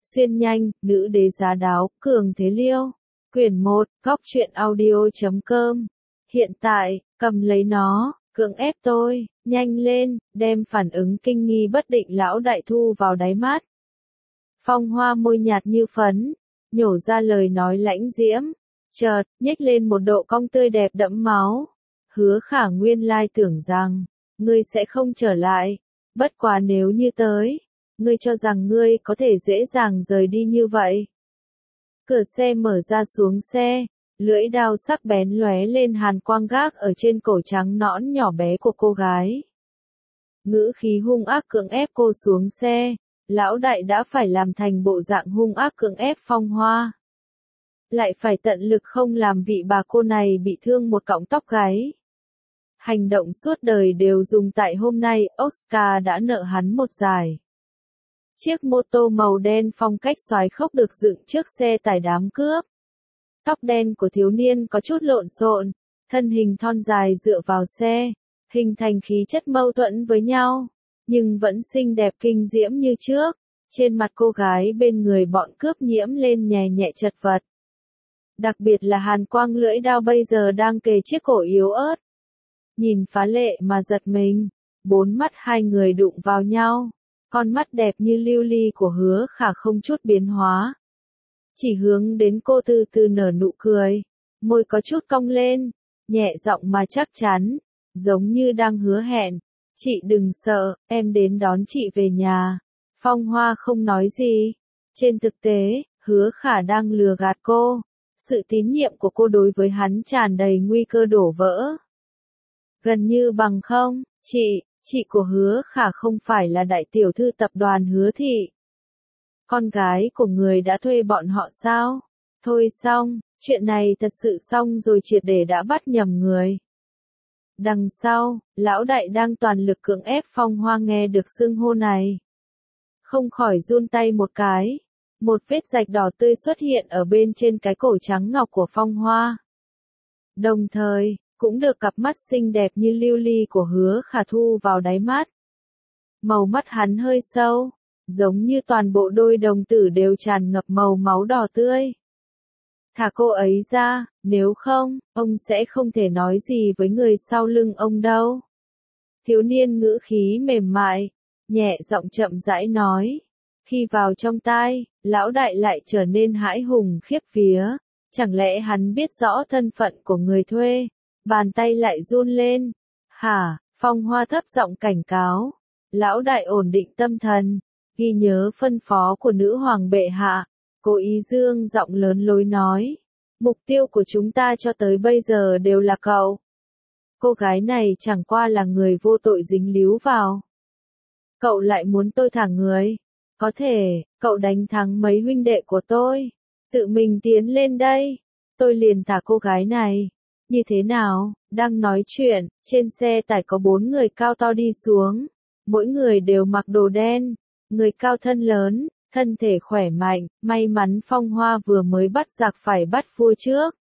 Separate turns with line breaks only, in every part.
Xuyên nhanh, nữ đế giá đáo, cường thế liêu. Quyển 1, góc truyện audio.com. Hiện tại, cầm lấy nó, cưỡng ép tôi, nhanh lên, đem phản ứng kinh nghi bất định lão đại thu vào đáy mắt. Phong Hoa môi nhạt như phấn, nhổ ra lời nói lãnh diễm, chợt, nhếch lên một độ cong tươi đẹp đẫm máu. Hứa Khả nguyên lai tưởng rằng, ngươi sẽ không trở lại, bất quá nếu như tới, ngươi cho rằng ngươi có thể dễ dàng rời đi như vậy. Cửa xe mở ra xuống xe, lưỡi đao sắc bén lóe lên hàn quang gác ở trên cổ trắng nõn nhỏ bé của cô gái. Ngữ khí hung ác cưỡng ép cô xuống xe, lão đại đã phải làm thành bộ dạng hung ác cưỡng ép Phong Hoa. Lại phải tận lực không làm vị bà cô này bị thương một cọng tóc gáy. Hành động suốt đời đều dùng tại hôm nay, Oscar đã nợ hắn một giải. Chiếc mô tô màu đen phong cách xoái khốc được dựng trước xe tải đám cướp. Tóc đen của thiếu niên có chút lộn xộn, thân hình thon dài dựa vào xe, hình thành khí chất mâu thuẫn với nhau, nhưng vẫn xinh đẹp kinh diễm như trước. Trên mặt cô gái bên người bọn cướp nhiễm lên nhè nhẹ chật vật. Đặc biệt là hàn quang lưỡi đao bây giờ đang kề chiếc cổ yếu ớt. Nhìn phá lệ mà giật mình, bốn mắt hai người đụng vào nhau. Con mắt đẹp như lưu ly của Hứa Khả không chút biến hóa. Chỉ hướng đến cô từ từ nở nụ cười, môi có chút cong lên, nhẹ giọng mà chắc chắn, giống như đang hứa hẹn. Chị đừng sợ, em đến đón chị về nhà. Phong Hoa không nói gì. Trên thực tế, Hứa Khả đang lừa gạt cô. Sự tín nhiệm của cô đối với hắn tràn đầy nguy cơ đổ vỡ. Gần như bằng không, chị của Hứa Khả không phải là đại tiểu thư tập đoàn Hứa Thị. Con gái của người đã thuê bọn họ sao? Thôi xong, chuyện này thật sự xong rồi, triệt để đã bắt nhầm người. Đằng sau, lão đại đang toàn lực cưỡng ép Phong Hoa nghe được xưng hô này. Không khỏi run tay một cái. Một vết rạch đỏ tươi xuất hiện ở bên trên cái cổ trắng ngọc của Phong Hoa. Đồng thời, cũng được cặp mắt xinh đẹp như lưu ly của Hứa Khả thu vào đáy mắt. Màu mắt hắn hơi sâu, giống như toàn bộ đôi đồng tử đều tràn ngập màu máu đỏ tươi. Thả cô ấy ra, nếu không, ông sẽ không thể nói gì với người sau lưng ông đâu. Thiếu niên ngữ khí mềm mại, nhẹ giọng chậm rãi nói. Khi vào trong tai, lão đại lại trở nên hãi hùng khiếp vía. Chẳng lẽ hắn biết rõ thân phận của người thuê? Bàn tay lại run lên. Hả? Phong Hoa thấp giọng cảnh cáo. Lão đại ổn định tâm thần, ghi nhớ phân phó của nữ hoàng bệ hạ. Cố ý dương giọng lớn lối nói. Mục tiêu của chúng ta cho tới bây giờ đều là cậu. Cô gái này chẳng qua là người vô tội dính líu vào. Cậu lại muốn tôi thả người? Có thể, cậu đánh thắng mấy huynh đệ của tôi. Tự mình tiến lên đây. Tôi liền thả cô gái này. Như thế nào? Đang nói chuyện, trên xe tải có 4 người cao to đi xuống. Mỗi người đều mặc đồ đen. Người cao thân lớn, thân thể khỏe mạnh. May mắn Phong Hoa vừa mới bắt giặc phải bắt vua trước.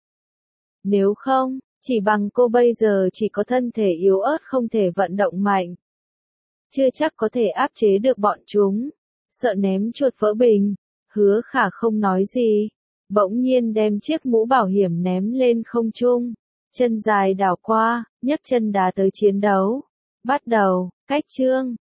Nếu không, chỉ bằng cô bây giờ chỉ có thân thể yếu ớt không thể vận động mạnh. Chưa chắc có thể áp chế được bọn chúng. Sợ ném chuột vỡ bình, Hứa Khả không nói gì. Bỗng nhiên đem chiếc mũ bảo hiểm ném lên không trung. Chân dài đảo qua, nhấc chân đá tới chiến đấu. Bắt đầu, cách chương.